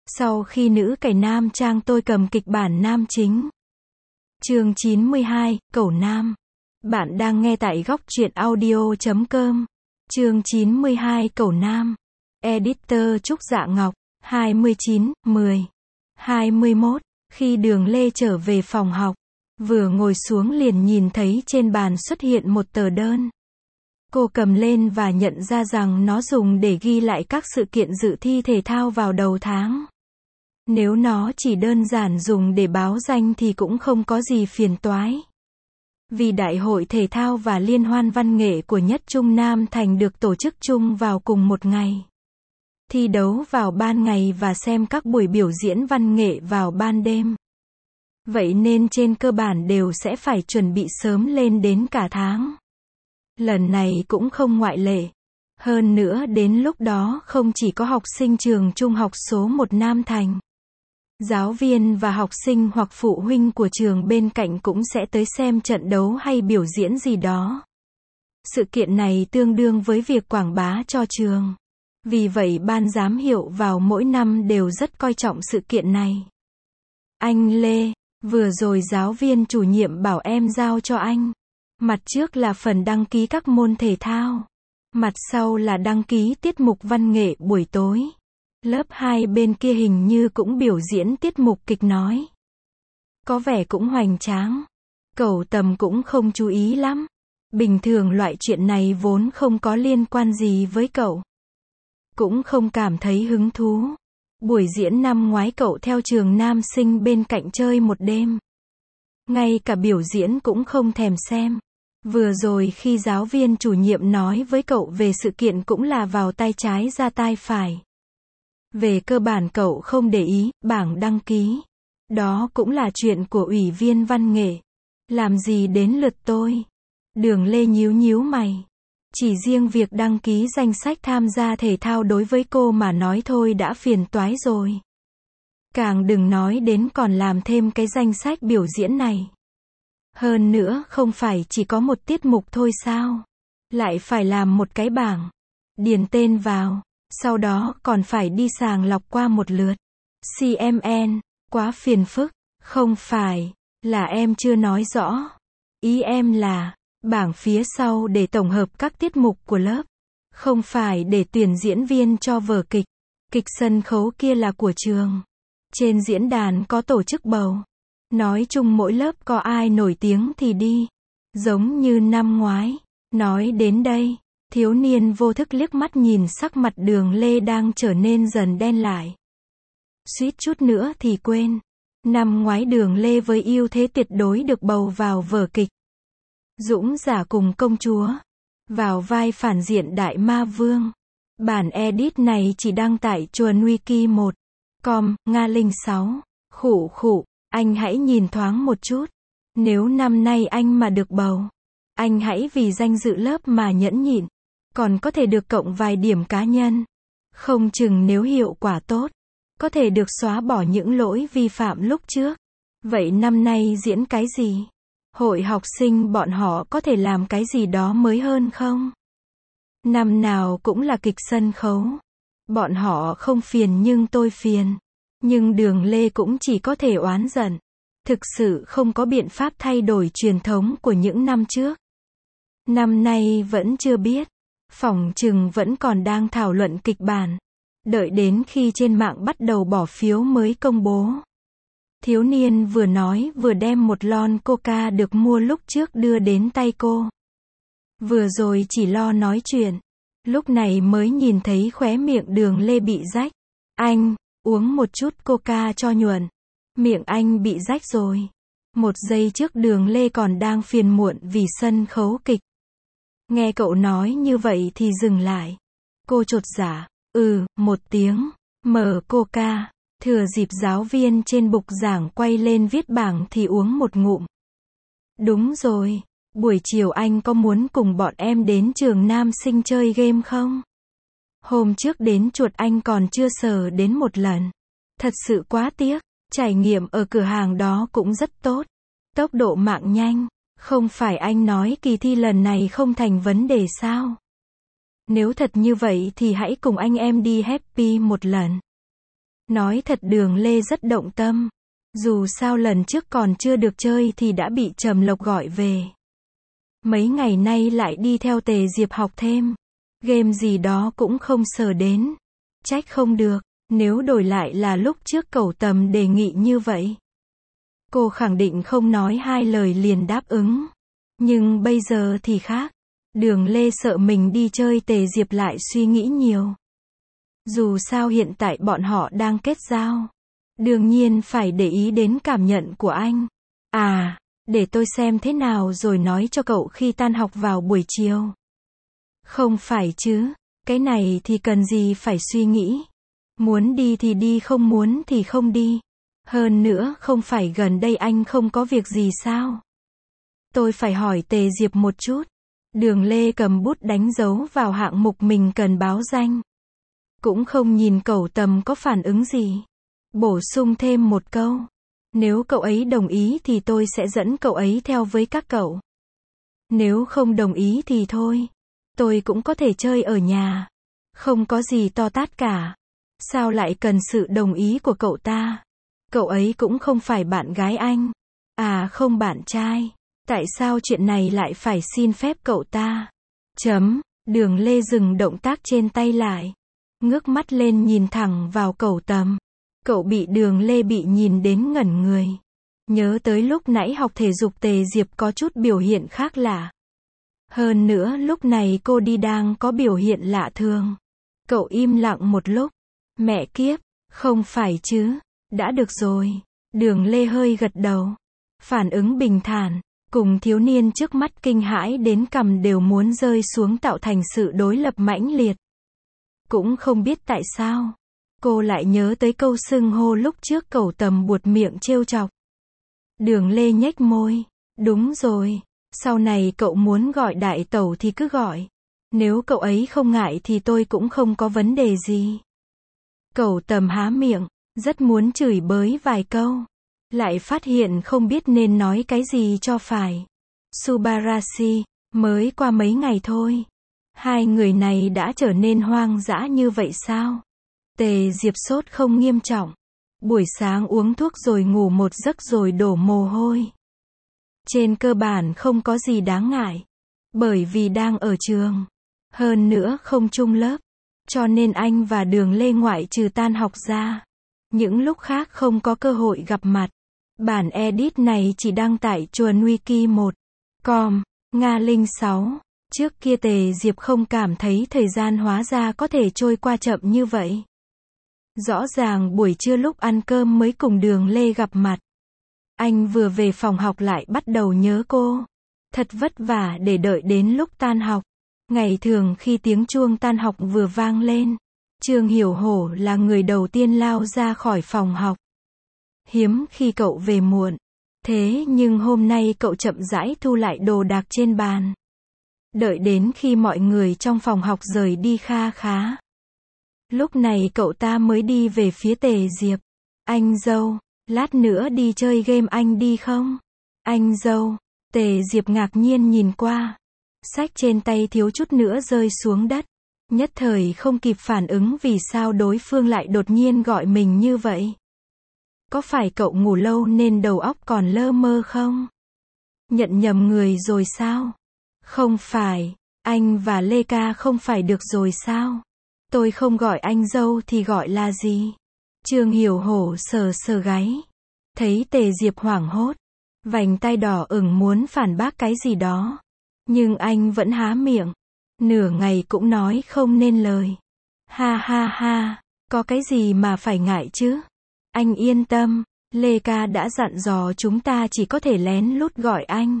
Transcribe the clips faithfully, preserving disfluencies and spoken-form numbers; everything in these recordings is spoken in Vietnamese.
Sau khi nữ cải nam trang tôi cầm kịch bản nam chính. Chương chín mươi hai, Cẩu Nam. Bạn đang nghe tại góc truyện audio chấm com. Chương chín mươi hai, Cẩu Nam. Editor Trúc Dạ Ngọc. hai mươi chín, mười, hai mươi mốt. Khi Đường Lê trở về phòng học, vừa ngồi xuống liền nhìn thấy trên bàn xuất hiện một tờ đơn. Cô cầm lên và nhận ra rằng nó dùng để ghi lại các sự kiện dự thi thể thao vào đầu tháng. Nếu nó chỉ đơn giản dùng để báo danh thì cũng không có gì phiền toái. Vì Đại hội Thể thao và Liên hoan Văn nghệ của Nhất Trung Nam Thành được tổ chức chung vào cùng một ngày. Thi đấu vào ban ngày và xem các buổi biểu diễn văn nghệ vào ban đêm. Vậy nên trên cơ bản đều sẽ phải chuẩn bị sớm lên đến cả tháng. Lần này cũng không ngoại lệ. Hơn nữa đến lúc đó không chỉ có học sinh trường trung học số một Nam Thành. Giáo viên và học sinh hoặc phụ huynh của trường bên cạnh cũng sẽ tới xem trận đấu hay biểu diễn gì đó. Sự kiện này tương đương với việc quảng bá cho trường. Vì vậy ban giám hiệu vào mỗi năm đều rất coi trọng sự kiện này. Anh Lê, vừa rồi giáo viên chủ nhiệm bảo em giao cho anh. Mặt trước là phần đăng ký các môn thể thao. Mặt sau là đăng ký tiết mục văn nghệ buổi tối. Lớp hai bên kia hình như cũng biểu diễn tiết mục kịch nói. Có vẻ cũng hoành tráng. Cẩu Tầm cũng không chú ý lắm. Bình thường loại chuyện này vốn không có liên quan gì với cậu. Cũng không cảm thấy hứng thú. Buổi diễn năm ngoái cậu theo trường nam sinh bên cạnh chơi một đêm. Ngay cả biểu diễn cũng không thèm xem. Vừa rồi khi giáo viên chủ nhiệm nói với cậu về sự kiện cũng là vào tay trái ra tai phải. Về cơ bản cậu không để ý, bảng đăng ký. Đó cũng là chuyện của ủy viên văn nghệ. Làm gì đến lượt tôi? Đường Lê nhíu nhíu mày. Chỉ riêng việc đăng ký danh sách tham gia thể thao đối với cô mà nói thôi đã phiền toái rồi. Càng đừng nói đến còn làm thêm cái danh sách biểu diễn này. Hơn nữa không phải chỉ có một tiết mục thôi sao? Lại phải làm một cái bảng. Điền tên vào. Sau đó còn phải đi sàng lọc qua một lượt. xê em en, quá phiền phức. Không phải, là em chưa nói rõ. Ý em là, bảng phía sau để tổng hợp các tiết mục của lớp. Không phải để tuyển diễn viên cho vở kịch. Kịch sân khấu kia là của trường. Trên diễn đàn có tổ chức bầu. Nói chung mỗi lớp có ai nổi tiếng thì đi. Giống như năm ngoái. Nói đến đây. Thiếu niên vô thức liếc mắt nhìn sắc mặt Đường Lê đang trở nên dần đen lại. Suýt chút nữa thì quên. Năm ngoái Đường Lê với ưu thế tuyệt đối được bầu vào vở kịch Dũng Giả cùng công chúa. Vào vai phản diện Đại Ma Vương. Bản edit này chỉ đăng tại chuồn wiki một chấm com, Nga linh sáu. Khụ khụ, anh hãy nhìn thoáng một chút. Nếu năm nay anh mà được bầu, anh hãy vì danh dự lớp mà nhẫn nhịn. Còn có thể được cộng vài điểm cá nhân. Không chừng nếu hiệu quả tốt, có thể được xóa bỏ những lỗi vi phạm lúc trước. Vậy năm nay diễn cái gì? Hội học sinh bọn họ có thể làm cái gì đó mới hơn không? Năm nào cũng là kịch sân khấu. Bọn họ không phiền nhưng tôi phiền. Nhưng Đường Lê cũng chỉ có thể oán giận. Thực sự không có biện pháp thay đổi truyền thống của những năm trước. Năm nay vẫn chưa biết. Phỏng chừng vẫn còn đang thảo luận kịch bản. Đợi đến khi trên mạng bắt đầu bỏ phiếu mới công bố. Thiếu niên vừa nói vừa đem một lon coca được mua lúc trước đưa đến tay cô. Vừa rồi chỉ lo nói chuyện. Lúc này mới nhìn thấy khóe miệng Đường Lê bị rách. Anh, uống một chút coca cho nhuận. Miệng anh bị rách rồi. Một giây trước Đường Lê còn đang phiền muộn vì sân khấu kịch. Nghe cậu nói như vậy thì dừng lại. Cô chột dạ, ừ, một tiếng, mở coca, thừa dịp giáo viên trên bục giảng quay lên viết bảng thì uống một ngụm. Đúng rồi, buổi chiều anh có muốn cùng bọn em đến trường nam sinh chơi game không? Hôm trước đến chuột anh còn chưa sờ đến một lần. Thật sự quá tiếc, trải nghiệm ở cửa hàng đó cũng rất tốt. Tốc độ mạng nhanh. Không phải anh nói kỳ thi lần này không thành vấn đề sao? Nếu thật như vậy thì hãy cùng anh em đi Happy một lần. Nói thật Đường Lê rất động tâm. Dù sao lần trước còn chưa được chơi thì đã bị Trầm Lộc gọi về. Mấy ngày nay lại đi theo Tề Diệp học thêm. Game gì đó cũng không sờ đến. Trách không được, nếu đổi lại là lúc trước Cẩu Tầm đề nghị như vậy. Cô khẳng định không nói hai lời liền đáp ứng. Nhưng bây giờ thì khác. Đường Lê sợ mình đi chơi Tề Diệp lại suy nghĩ nhiều. Dù sao hiện tại bọn họ đang kết giao. Đương nhiên phải để ý đến cảm nhận của anh. À, để tôi xem thế nào rồi nói cho cậu khi tan học vào buổi chiều. Không phải chứ, cái này thì cần gì phải suy nghĩ. Muốn đi thì đi, không muốn thì không đi. Hơn nữa không phải gần đây anh không có việc gì sao? Tôi phải hỏi Tề Diệp một chút. Đường Lê cầm bút đánh dấu vào hạng mục mình cần báo danh. Cũng không nhìn Cẩu Tầm có phản ứng gì. Bổ sung thêm một câu. Nếu cậu ấy đồng ý thì tôi sẽ dẫn cậu ấy theo với các cậu. Nếu không đồng ý thì thôi. Tôi cũng có thể chơi ở nhà. Không có gì to tát cả. Sao lại cần sự đồng ý của cậu ta? Cậu ấy cũng không phải bạn gái anh. À không, bạn trai. Tại sao chuyện này lại phải xin phép cậu ta? Chấm. Đường Lê dừng động tác trên tay lại. Ngước mắt lên nhìn thẳng vào Cẩu Tầm. Cậu bị Đường Lê bị nhìn đến ngẩn người. Nhớ tới lúc nãy học thể dục Tề Diệp có chút biểu hiện khác lạ. Hơn nữa lúc này cô đi đang có biểu hiện lạ thường. Cậu im lặng một lúc. Mẹ kiếp, không phải chứ. Đã được rồi. Đường Lê hơi gật đầu. Phản ứng bình thản. Cùng thiếu niên trước mắt kinh hãi đến cằm đều muốn rơi xuống tạo thành sự đối lập mãnh liệt. Cũng không biết tại sao. Cô lại nhớ tới câu xưng hô lúc trước Cẩu Tầm buột miệng trêu chọc. Đường Lê nhếch môi. Đúng rồi. Sau này cậu muốn gọi đại tẩu thì cứ gọi. Nếu cậu ấy không ngại thì tôi cũng không có vấn đề gì. Cẩu Tầm há miệng. Rất muốn chửi bới vài câu. Lại phát hiện không biết nên nói cái gì cho phải. Subarashi, mới qua mấy ngày thôi. Hai người này đã trở nên hoang dã như vậy sao? Tề Diệp sốt không nghiêm trọng. Buổi sáng uống thuốc rồi ngủ một giấc rồi đổ mồ hôi. Trên cơ bản không có gì đáng ngại. Bởi vì đang ở trường. Hơn nữa không chung lớp. Cho nên anh và Đường Lê ngoại trừ tan học ra. Những lúc khác không có cơ hội gặp mặt. Bản edit này chỉ đăng tải chuồn wiki một chấm com, Nga linh sáu. Trước kia Tề Diệp không cảm thấy thời gian hóa ra có thể trôi qua chậm như vậy. Rõ ràng buổi trưa lúc ăn cơm mới cùng Đường Lê gặp mặt. Anh vừa về phòng học lại bắt đầu nhớ cô. Thật vất vả để đợi đến lúc tan học. Ngày thường khi tiếng chuông tan học vừa vang lên, Trương Hiểu Hổ là người đầu tiên lao ra khỏi phòng học. Hiếm khi cậu về muộn. Thế nhưng hôm nay cậu chậm rãi thu lại đồ đạc trên bàn. Đợi đến khi mọi người trong phòng học rời đi kha khá. Lúc này cậu ta mới đi về phía Tề Diệp. Anh dâu, lát nữa đi chơi game anh đi không? Anh dâu, Tề Diệp ngạc nhiên nhìn qua. Sách trên tay thiếu chút nữa rơi xuống đất. Nhất thời không kịp phản ứng vì sao đối phương lại đột nhiên gọi mình như vậy. Có phải cậu ngủ lâu nên đầu óc còn lơ mơ không? Nhận nhầm người rồi sao? Không phải, anh và Lê Ca không phải được rồi sao? Tôi không gọi anh dâu thì gọi là gì? Trương Hiểu Hổ sờ sờ gáy. Thấy Tề Diệp hoảng hốt. Vành tai đỏ ửng muốn phản bác cái gì đó. Nhưng anh vẫn há miệng. Nửa ngày cũng nói không nên lời. Ha ha ha, có cái gì mà phải ngại chứ? Anh yên tâm, Lê Ca đã dặn dò chúng ta chỉ có thể lén lút gọi anh.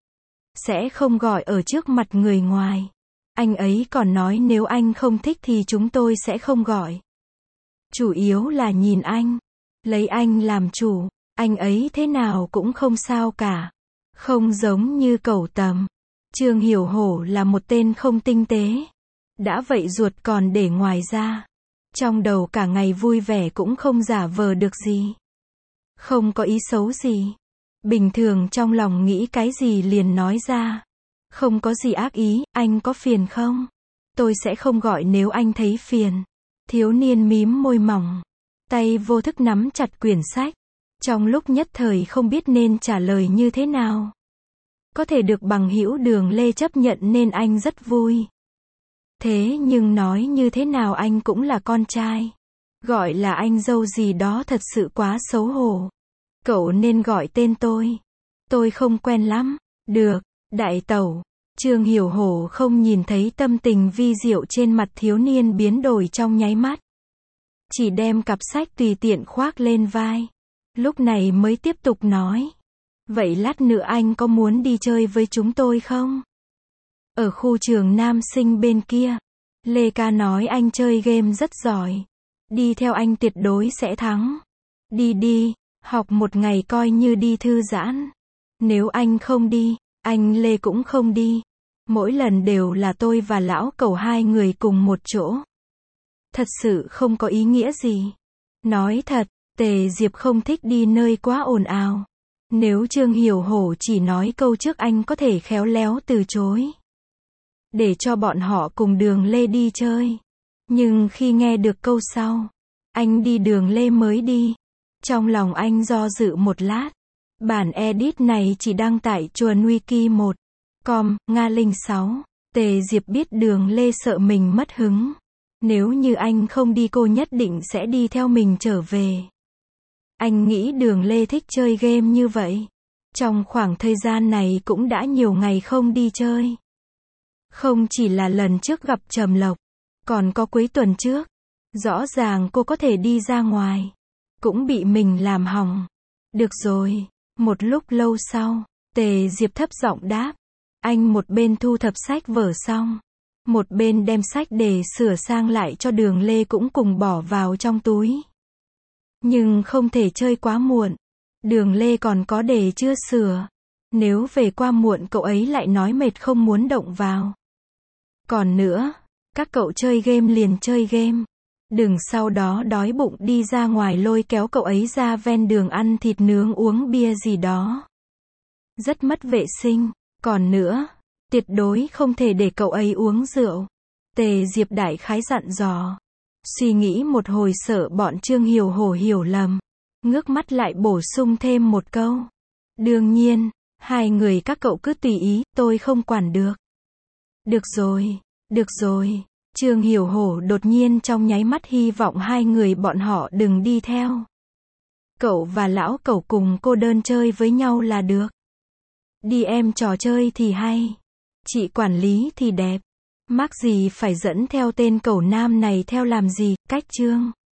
Sẽ không gọi ở trước mặt người ngoài. Anh ấy còn nói nếu anh không thích thì chúng tôi sẽ không gọi. Chủ yếu là nhìn anh. Lấy anh làm chủ. Anh ấy thế nào cũng không sao cả. Không giống như Cẩu Tầm. Trương Hiểu Hổ là một tên không tinh tế. Đã vậy ruột còn để ngoài ra. Trong đầu cả ngày vui vẻ cũng không giả vờ được gì. Không có ý xấu gì. Bình thường trong lòng nghĩ cái gì liền nói ra. Không có gì ác ý, anh có phiền không? Tôi sẽ không gọi nếu anh thấy phiền. Thiếu niên mím môi mỏng. tay vô thức nắm chặt quyển sách. Trong lúc nhất thời không biết nên trả lời như thế nào. Có thể được bằng hữu Đường Lê chấp nhận nên anh rất vui. Thế nhưng nói như thế nào anh cũng là con trai. Gọi là anh dâu gì đó thật sự quá xấu hổ. Cậu nên gọi tên tôi. Tôi không quen lắm. Được, đại tẩu. Trương Hiểu Hổ không nhìn thấy tâm tình vi diệu trên mặt thiếu niên biến đổi trong nháy mắt. Chỉ đem cặp sách tùy tiện khoác lên vai. Lúc này mới tiếp tục nói. Vậy lát nữa anh có muốn đi chơi với chúng tôi không? Ở khu trường nam sinh bên kia. Lê Ca nói anh chơi game rất giỏi. Đi theo anh tuyệt đối sẽ thắng. Đi đi, học một ngày coi như đi thư giãn. Nếu anh không đi, anh Lê cũng không đi. Mỗi lần đều là tôi và lão Cẩu hai người cùng một chỗ. Thật sự không có ý nghĩa gì. Nói thật, Tề Diệp không thích đi nơi quá ồn ào. Nếu Trương Hiểu Hổ chỉ nói câu trước anh có thể khéo léo từ chối. Để cho bọn họ cùng Đường Lê đi chơi. Nhưng khi nghe được câu sau, anh đi Đường Lê mới đi. Trong lòng anh do dự một lát. Bản edit này chỉ đăng tải chuồn wiki một com, Nga linh sáu. Tề Diệp biết Đường Lê sợ mình mất hứng. Nếu như anh không đi cô nhất định sẽ đi theo mình trở về. Anh nghĩ Đường Lê thích chơi game như vậy. Trong khoảng thời gian này cũng đã nhiều ngày không đi chơi. Không chỉ là lần trước gặp Trầm Lộc, còn có cuối tuần trước. Rõ ràng cô có thể đi ra ngoài. Cũng bị mình làm hỏng. Được rồi. Một lúc lâu sau, Tề Diệp thấp giọng đáp. Anh một bên thu thập sách vở xong. Một bên đem sách để sửa sang lại cho Đường Lê cũng cùng bỏ vào trong túi. Nhưng không thể chơi quá muộn. Đường Lê còn có đề chưa sửa. Nếu về qua muộn cậu ấy lại nói mệt không muốn động vào. Còn nữa, các cậu chơi game liền chơi game. Đừng sau đó đói bụng đi ra ngoài lôi kéo cậu ấy ra ven đường ăn thịt nướng uống bia gì đó. Rất mất vệ sinh. Còn nữa, tuyệt đối không thể để cậu ấy uống rượu. Tề Diệp đại khái dặn dò. Suy nghĩ một hồi sợ bọn Trương Hiểu Hổ hiểu lầm. Ngước mắt lại bổ sung thêm một câu. Đương nhiên, hai người các cậu cứ tùy ý, tôi không quản được. Được rồi, được rồi. Trương Hiểu Hổ đột nhiên trong nháy mắt hy vọng hai người bọn họ đừng đi theo. Cậu và lão Cẩu cùng cô đơn chơi với nhau là được. Đi em trò chơi thì hay. Chị quản lý thì đẹp. Mắc gì phải dẫn theo tên Cẩu Nam này theo làm gì, cách Trương.